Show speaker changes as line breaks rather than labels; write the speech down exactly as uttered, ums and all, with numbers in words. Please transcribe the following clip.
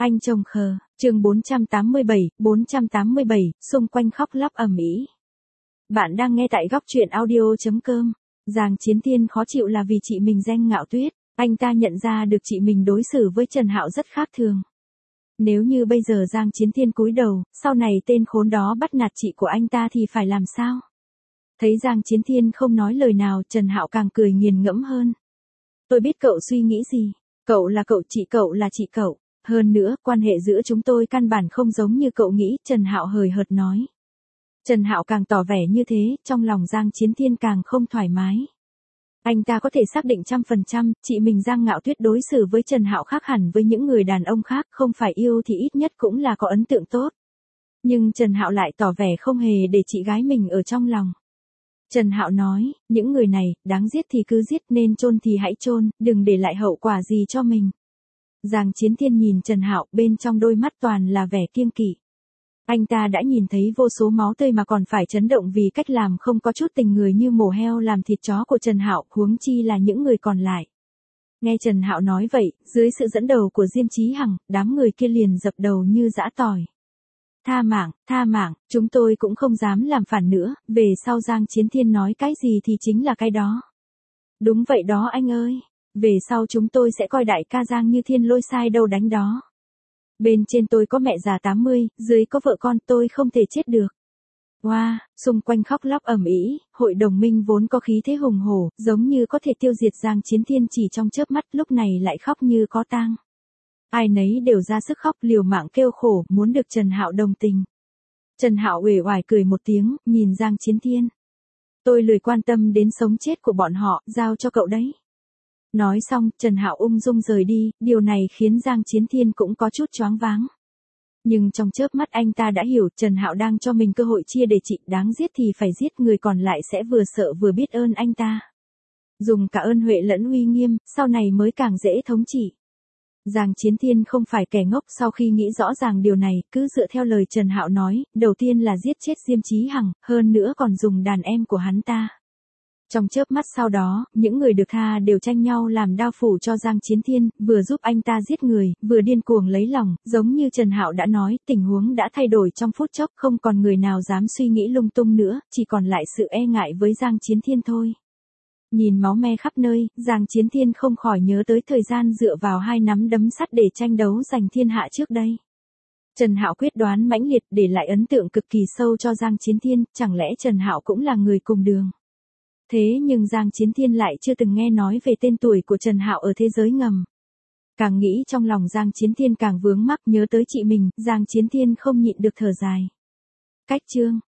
Anh chồng khờ, chương bốn trăm tám mươi bảy, bốn trăm tám mươi bảy, xung quanh khóc lóc ầm ĩ. Bạn đang nghe tại góc truyện audio chấm com. Giang Chiến Thiên khó chịu là vì chị mình Danh Ngạo Tuyết, anh ta nhận ra được chị mình đối xử với Trần Hạo rất khác thường. Nếu như bây giờ Giang Chiến Thiên cúi đầu, sau này tên khốn đó bắt nạt chị của anh ta thì phải làm sao? Thấy Giang Chiến Thiên không nói lời nào, Trần Hạo càng cười nghiền ngẫm hơn. Tôi biết cậu suy nghĩ gì, cậu là cậu, chị cậu là chị cậu. Hơn nữa, quan hệ giữa chúng tôi căn bản không giống như cậu nghĩ, Trần Hạo hời hợt nói. Trần Hạo càng tỏ vẻ như thế, trong lòng Giang Chiến Thiên càng không thoải mái. Anh ta có thể xác định trăm phần trăm, chị mình Giang Ngạo Tuyết đối xử với Trần Hạo khác hẳn với những người đàn ông khác, không phải yêu thì ít nhất cũng là có ấn tượng tốt. Nhưng Trần Hạo lại tỏ vẻ không hề để chị gái mình ở trong lòng. Trần Hạo nói, những người này, đáng giết thì cứ giết, nên chôn thì hãy chôn, đừng để lại hậu quả gì cho mình. Giang Chiến Thiên nhìn Trần Hạo, bên trong đôi mắt toàn là vẻ kiêng kỵ. Anh ta đã nhìn thấy vô số máu tươi mà còn phải chấn động vì cách làm không có chút tình người như mổ heo làm thịt chó của Trần Hạo, huống chi là những người còn lại. Nghe Trần Hạo nói vậy, dưới sự dẫn đầu của Diêm Chí Hằng, đám người kia liền dập đầu như giã tỏi. Tha mạng, tha mạng, chúng tôi cũng không dám làm phản nữa, về sau Giang Chiến Thiên nói cái gì thì chính là cái đó. Đúng vậy đó anh ơi. Về sau chúng tôi sẽ coi đại ca Giang như thiên lôi sai đâu đánh đó. Bên trên tôi có mẹ già tám mươi, dưới có vợ con, tôi không thể chết được. Wow, xung quanh khóc lóc ầm ĩ, hội đồng minh vốn có khí thế hùng hổ, giống như có thể tiêu diệt Giang Chiến Thiên chỉ trong chớp mắt, lúc này lại khóc như có tang. Ai nấy đều ra sức khóc, liều mạng kêu khổ, muốn được Trần Hạo đồng tình. Trần Hạo uể oải cười một tiếng, nhìn Giang Chiến Thiên. Tôi lười quan tâm đến sống chết của bọn họ, giao cho cậu đấy. Nói xong, Trần Hạo ung dung rời đi, điều này khiến Giang Chiến Thiên cũng có chút choáng váng. Nhưng trong chớp mắt anh ta đã hiểu, Trần Hạo đang cho mình cơ hội chia để trị, đáng giết thì phải giết, người còn lại sẽ vừa sợ vừa biết ơn anh ta. Dùng cả ơn huệ lẫn uy nghiêm, sau này mới càng dễ thống trị. Giang Chiến Thiên không phải kẻ ngốc, sau khi nghĩ rõ ràng điều này, cứ dựa theo lời Trần Hạo nói, đầu tiên là giết chết Diêm Chí Hằng, hơn nữa còn dùng đàn em của hắn ta. Trong chớp mắt sau đó, những người được tha đều tranh nhau làm đao phủ cho Giang Chiến Thiên, vừa giúp anh ta giết người, vừa điên cuồng lấy lòng, giống như Trần Hạo đã nói, tình huống đã thay đổi trong phút chốc, không còn người nào dám suy nghĩ lung tung nữa, chỉ còn lại sự e ngại với Giang Chiến Thiên thôi. Nhìn máu me khắp nơi, Giang Chiến Thiên không khỏi nhớ tới thời gian dựa vào hai nắm đấm sắt để tranh đấu giành thiên hạ trước đây. Trần Hạo quyết đoán mãnh liệt, để lại ấn tượng cực kỳ sâu cho Giang Chiến Thiên, chẳng lẽ Trần Hạo cũng là người cùng đường. Thế nhưng Giang Chiến Thiên lại chưa từng nghe nói về tên tuổi của Trần Hạo ở thế giới ngầm. Càng nghĩ trong lòng Giang Chiến Thiên càng vướng mắc, nhớ tới chị mình, Giang Chiến Thiên không nhịn được thở dài. Cách chương.